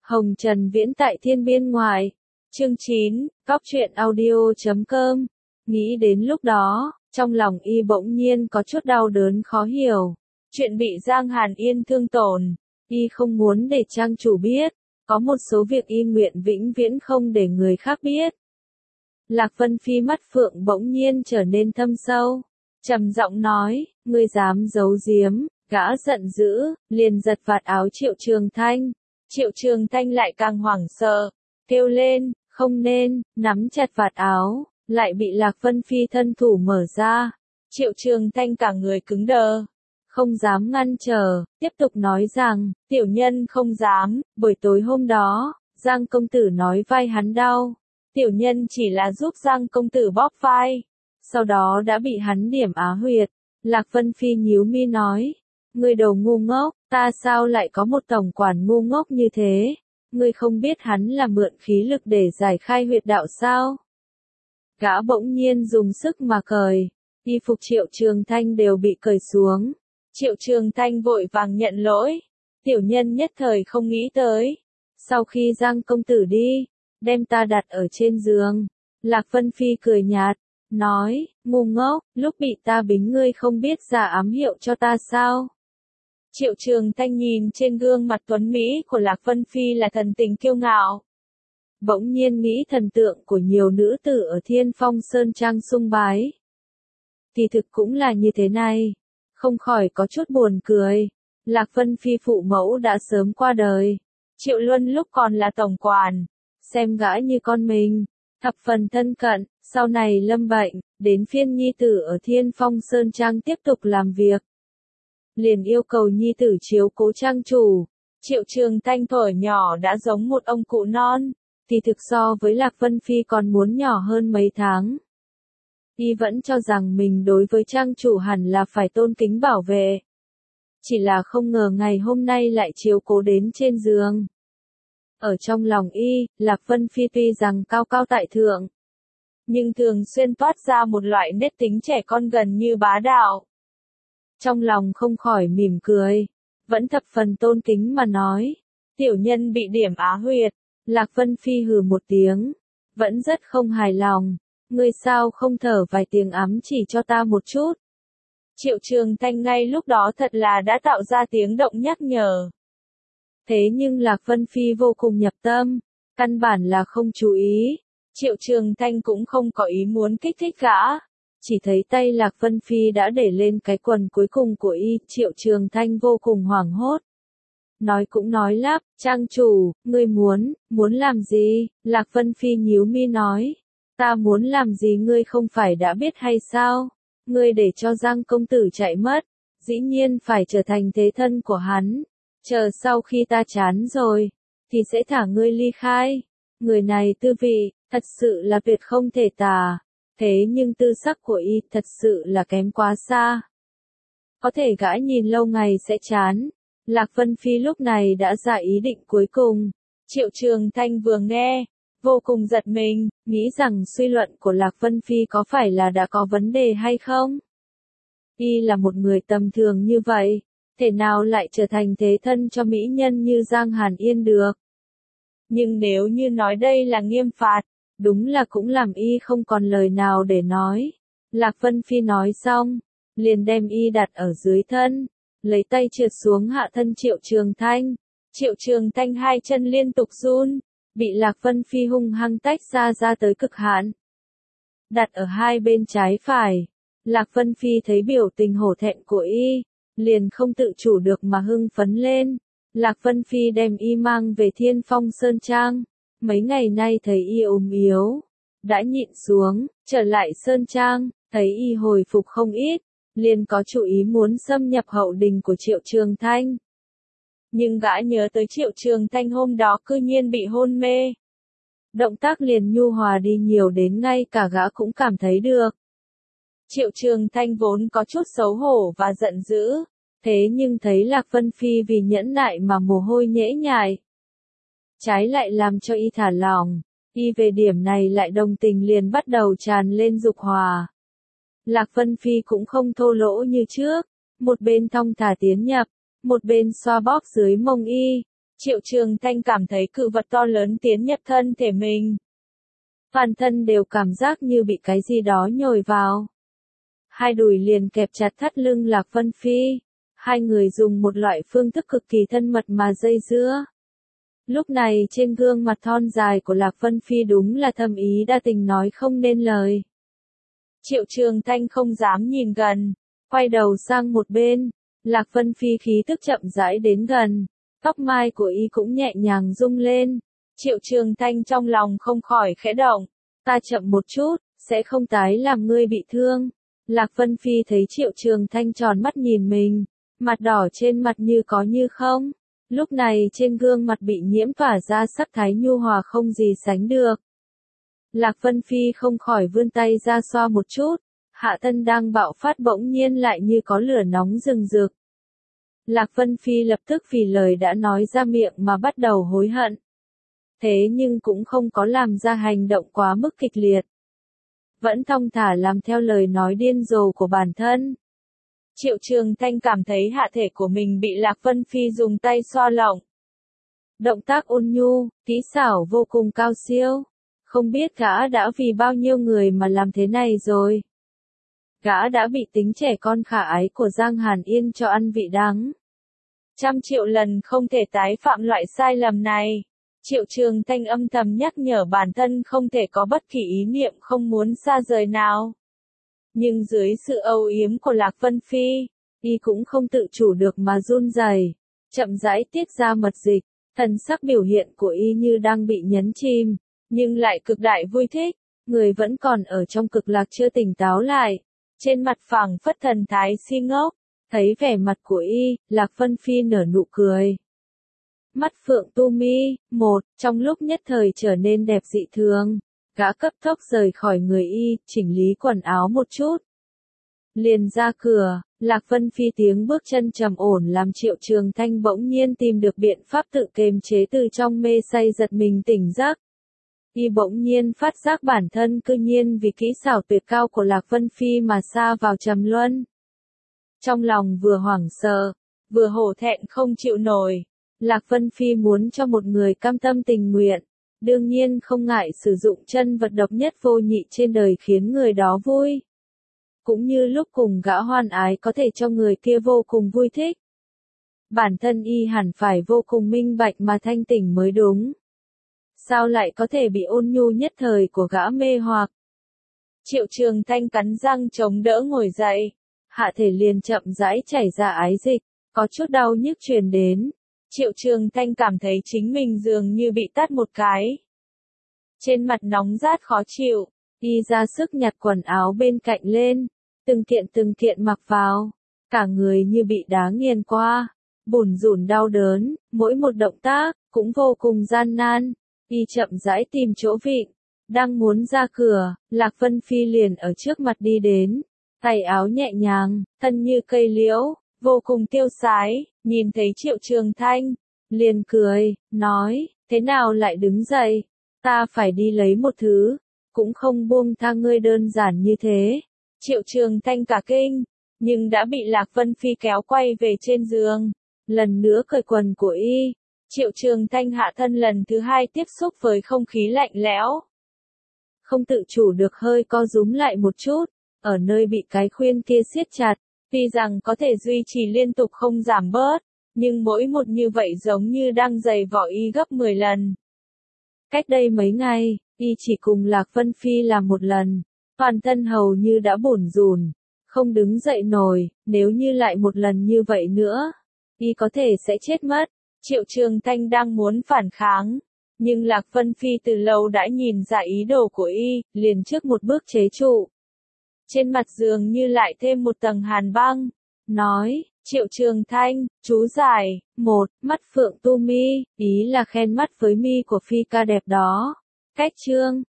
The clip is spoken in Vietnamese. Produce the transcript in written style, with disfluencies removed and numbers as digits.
Hồng Trần Viễn tại Thiên Biên Ngoại. Chương 9, Cóc truyện audio.com. Nghĩ đến lúc đó, trong lòng y bỗng nhiên có chút đau đớn khó hiểu. Chuyện bị Giang Hàn Yên thương tổn, y không muốn để trang chủ biết. Có một số việc y nguyện vĩnh viễn không để người khác biết. Lạc Vân Phi mắt phượng bỗng nhiên trở nên thâm sâu. Trầm giọng nói, ngươi dám giấu giếm, gã giận dữ, liền giật vạt áo Triệu Trường Thanh. Triệu Trường Thanh lại càng hoảng sợ, kêu lên, không nên, nắm chặt vạt áo, lại bị Lạc Vân Phi thân thủ mở ra. Triệu Trường Thanh cả người cứng đờ, không dám ngăn trở, tiếp tục nói rằng, tiểu nhân không dám, buổi tối hôm đó, Giang công tử nói vai hắn đau. Tiểu nhân chỉ là giúp Giang công tử bóp vai, sau đó đã bị hắn điểm á huyệt. Lạc Vân Phi nhíu mi nói, ngươi đồ ngu ngốc, ta sao lại có một tổng quản ngu ngốc như thế? Ngươi không biết hắn là mượn khí lực để giải khai huyệt đạo sao? Gã bỗng nhiên dùng sức mà cởi, y phục Triệu Trường Thanh đều bị cởi xuống. Triệu Trường Thanh vội vàng nhận lỗi, tiểu nhân nhất thời không nghĩ tới. Sau khi Giang công tử đi, đem ta đặt ở trên giường. Lạc Vân Phi cười nhạt, nói, ngu ngốc, lúc bị ta bính ngươi không biết ra ám hiệu cho ta sao? Triệu Trường Thanh nhìn trên gương mặt tuấn Mỹ của Lạc Vân Phi là thần tình kiêu ngạo. Bỗng nhiên nghĩ thần tượng của nhiều nữ tử ở Thiên Phong Sơn Trang sung bái. Thì thực cũng là như thế này. Không khỏi có chút buồn cười. Lạc Vân Phi phụ mẫu đã sớm qua đời. Triệu Luân lúc còn là tổng quản, xem gã như con mình, thập phần thân cận. Sau này lâm bệnh, đến phiên nhi tử ở Thiên Phong Sơn Trang tiếp tục làm việc. Liền yêu cầu nhi tử chiếu cố trang chủ. Triệu Trường Thanh thuở nhỏ đã giống một ông cụ non, thì thực so với Lạc Vân Phi còn muốn nhỏ hơn mấy tháng. Y vẫn cho rằng mình đối với trang chủ hẳn là phải tôn kính bảo vệ. Chỉ là không ngờ ngày hôm nay lại chiếu cố đến trên giường. Ở trong lòng y, Lạc Vân Phi tuy rằng cao cao tại thượng, nhưng thường xuyên toát ra một loại nết tính trẻ con gần như bá đạo. Trong lòng không khỏi mỉm cười, vẫn thập phần tôn kính mà nói, tiểu nhân bị điểm á huyệt. Lạc Vân Phi hừ một tiếng, vẫn rất không hài lòng, ngươi sao không thở vài tiếng ám chỉ cho ta một chút. Triệu Trường Thanh ngay lúc đó thật là đã tạo ra tiếng động nhắc nhở. Thế nhưng Lạc Vân Phi vô cùng nhập tâm, căn bản là không chú ý. Triệu Trường Thanh cũng không có ý muốn kích thích gã, chỉ thấy tay Lạc Vân Phi đã để lên cái quần cuối cùng của y. Triệu Trường Thanh vô cùng hoảng hốt. Nói cũng nói lắp, trang chủ, ngươi muốn làm gì? Lạc Vân Phi nhíu mi nói, ta muốn làm gì ngươi không phải đã biết hay sao? Ngươi để cho Giang công tử chạy mất, dĩ nhiên phải trở thành thế thân của hắn. Chờ sau khi ta chán rồi, thì sẽ thả ngươi ly khai. Người này tư vị, thật sự là tuyệt không thể tả. Thế nhưng tư sắc của y thật sự là kém quá xa. Có thể gã nhìn lâu ngày sẽ chán. Lạc Vân Phi lúc này đã ra ý định cuối cùng. Triệu Trường Thanh vừa nghe, vô cùng giật mình, nghĩ rằng suy luận của Lạc Vân Phi có phải là đã có vấn đề hay không? Y là một người tầm thường như vậy, thể nào lại trở thành thế thân cho mỹ nhân như Giang Hàn Yên được? Nhưng nếu như nói đây là nghiêm phạt, đúng là cũng làm y không còn lời nào để nói. Lạc Vân Phi nói xong, liền đem y đặt ở dưới thân, lấy tay trượt xuống hạ thân Triệu Trường Thanh. Triệu Trường Thanh hai chân liên tục run, bị Lạc Vân Phi hung hăng tách ra tới cực hạn. Đặt ở hai bên trái phải, Lạc Vân Phi thấy biểu tình hổ thẹn của y, liền không tự chủ được mà hưng phấn lên. Lạc Vân Phi đem y mang về Thiên Phong Sơn Trang. Mấy ngày nay thấy y ốm yếu, đã nhịn xuống, trở lại Sơn Trang, thấy y hồi phục không ít, liền có chủ ý muốn xâm nhập hậu đình của Triệu Trường Thanh. Nhưng gã nhớ tới Triệu Trường Thanh hôm đó cư nhiên bị hôn mê. Động tác liền nhu hòa đi nhiều đến ngay cả gã cũng cảm thấy được. Triệu Trường Thanh vốn có chút xấu hổ và giận dữ, thế nhưng thấy Lạc Vân Phi vì nhẫn nại mà mồ hôi nhễ nhại, trái lại làm cho y thả lỏng, y về điểm này lại đồng tình liền bắt đầu tràn lên dục hòa. Lạc Vân Phi cũng không thô lỗ như trước, một bên thong thả tiến nhập, một bên xoa bóp dưới mông y. Triệu Trường Thanh cảm thấy cự vật to lớn tiến nhập thân thể mình. Toàn thân đều cảm giác như bị cái gì đó nhồi vào. Hai đùi liền kẹp chặt thắt lưng Lạc Vân Phi. Hai người dùng một loại phương thức cực kỳ thân mật mà dây dưa. Lúc này trên gương mặt thon dài của Lạc Vân Phi đúng là thâm ý đa tình nói không nên lời. Triệu Trường Thanh không dám nhìn gần, quay đầu sang một bên, Lạc Vân Phi khí tức chậm rãi đến gần, tóc mai của y cũng nhẹ nhàng rung lên. Triệu Trường Thanh trong lòng không khỏi khẽ động, ta chậm một chút, sẽ không tái làm ngươi bị thương. Lạc Vân Phi thấy Triệu Trường Thanh tròn mắt nhìn mình, mặt đỏ trên mặt như có như không. Lúc này trên gương mặt bị nhiễm tỏa ra sắc thái nhu hòa không gì sánh được. Lạc Vân Phi không khỏi vươn tay ra xoa một chút, hạ thân đang bạo phát bỗng nhiên lại như có lửa nóng rừng rực. Lạc Vân Phi lập tức vì lời đã nói ra miệng mà bắt đầu hối hận. Thế nhưng cũng không có làm ra hành động quá mức kịch liệt. Vẫn thong thả làm theo lời nói điên rồ của bản thân. Triệu Trường Thanh cảm thấy hạ thể của mình bị Lạc Vân Phi dùng tay xoa lỏng. Động tác ôn nhu, kỹ xảo vô cùng cao siêu. Không biết gã đã vì bao nhiêu người mà làm thế này rồi. Gã đã bị tính trẻ con khả ái của Giang Hàn Yên cho ăn vị đắng. 100.000.000 lần không thể tái phạm loại sai lầm này. Triệu Trường Thanh âm thầm nhắc nhở bản thân không thể có bất kỳ ý niệm không muốn xa rời nào. Nhưng dưới sự âu yếm của Lạc Vân Phi, y cũng không tự chủ được mà run rẩy, chậm rãi tiết ra mật dịch, thần sắc biểu hiện của y như đang bị nhấn chìm, nhưng lại cực đại vui thích, người vẫn còn ở trong cực lạc chưa tỉnh táo lại, trên mặt phảng phất thần thái si ngốc, thấy vẻ mặt của y, Lạc Vân Phi nở nụ cười. Mắt phượng tu mi, trong lúc nhất thời trở nên đẹp dị thường. Gã cấp tốc rời khỏi người y, chỉnh lý quần áo một chút. Liền ra cửa, Lạc Vân Phi tiếng bước chân trầm ổn làm Triệu Trường Thanh bỗng nhiên tìm được biện pháp tự kiềm chế từ trong mê say giật mình tỉnh giấc. Y bỗng nhiên phát giác bản thân cư nhiên vì kỹ xảo tuyệt cao của Lạc Vân Phi mà sa vào trầm luân. Trong lòng vừa hoảng sợ, vừa hổ thẹn không chịu nổi, Lạc Vân Phi muốn cho một người cam tâm tình nguyện. Đương nhiên không ngại sử dụng chân vật độc nhất vô nhị trên đời khiến người đó vui. Cũng như lúc cùng gã hoan ái có thể cho người kia vô cùng vui thích. Bản thân y hẳn phải vô cùng minh bạch mà thanh tỉnh mới đúng. Sao lại có thể bị ôn nhu nhất thời của gã mê hoặc? Triệu Trường Thanh cắn răng chống đỡ ngồi dậy. Hạ thể liền chậm rãi chảy ra ái dịch, có chút đau nhức truyền đến. Triệu Trường Thanh cảm thấy chính mình dường như bị tát một cái. Trên mặt nóng rát khó chịu, y ra sức nhặt quần áo bên cạnh lên, từng kiện mặc vào, cả người như bị đá nghiền qua, bủn rủn đau đớn, mỗi một động tác, cũng vô cùng gian nan, y chậm rãi tìm chỗ vịn, đang muốn ra cửa, Lạc Vân Phi liền ở trước mặt đi đến, tay áo nhẹ nhàng, thân như cây liễu, vô cùng tiêu sái, nhìn thấy Triệu Trường Thanh, liền cười, nói, thế nào lại đứng dậy, ta phải đi lấy một thứ, cũng không buông tha ngươi đơn giản như thế. Triệu Trường Thanh cả kinh, nhưng đã bị Lạc Vân Phi kéo quay về trên giường, lần nữa cởi quần của y. Triệu Trường Thanh hạ thân lần thứ hai tiếp xúc với không khí lạnh lẽo. Không tự chủ được hơi co rúm lại một chút, ở nơi bị cái khuyên kia siết chặt, tuy rằng có thể duy trì liên tục không giảm bớt, nhưng mỗi một như vậy giống như đang giày vò y gấp 10 lần. Cách đây mấy ngày, y chỉ cùng Lạc Vân Phi làm một lần, toàn thân hầu như đã bủn rủn, không đứng dậy nổi, nếu như lại một lần như vậy nữa, y có thể sẽ chết mất. Triệu Trường Thanh đang muốn phản kháng, nhưng Lạc Vân Phi từ lâu đã nhìn ra ý đồ của y, liền trước một bước chế trụ. Trên mặt giường như lại thêm một tầng hàn băng, nói, Triệu Trường Thanh, chú giải, mắt phượng tu mi, ý là khen mắt với mi của Phi ca đẹp đó. Cách chương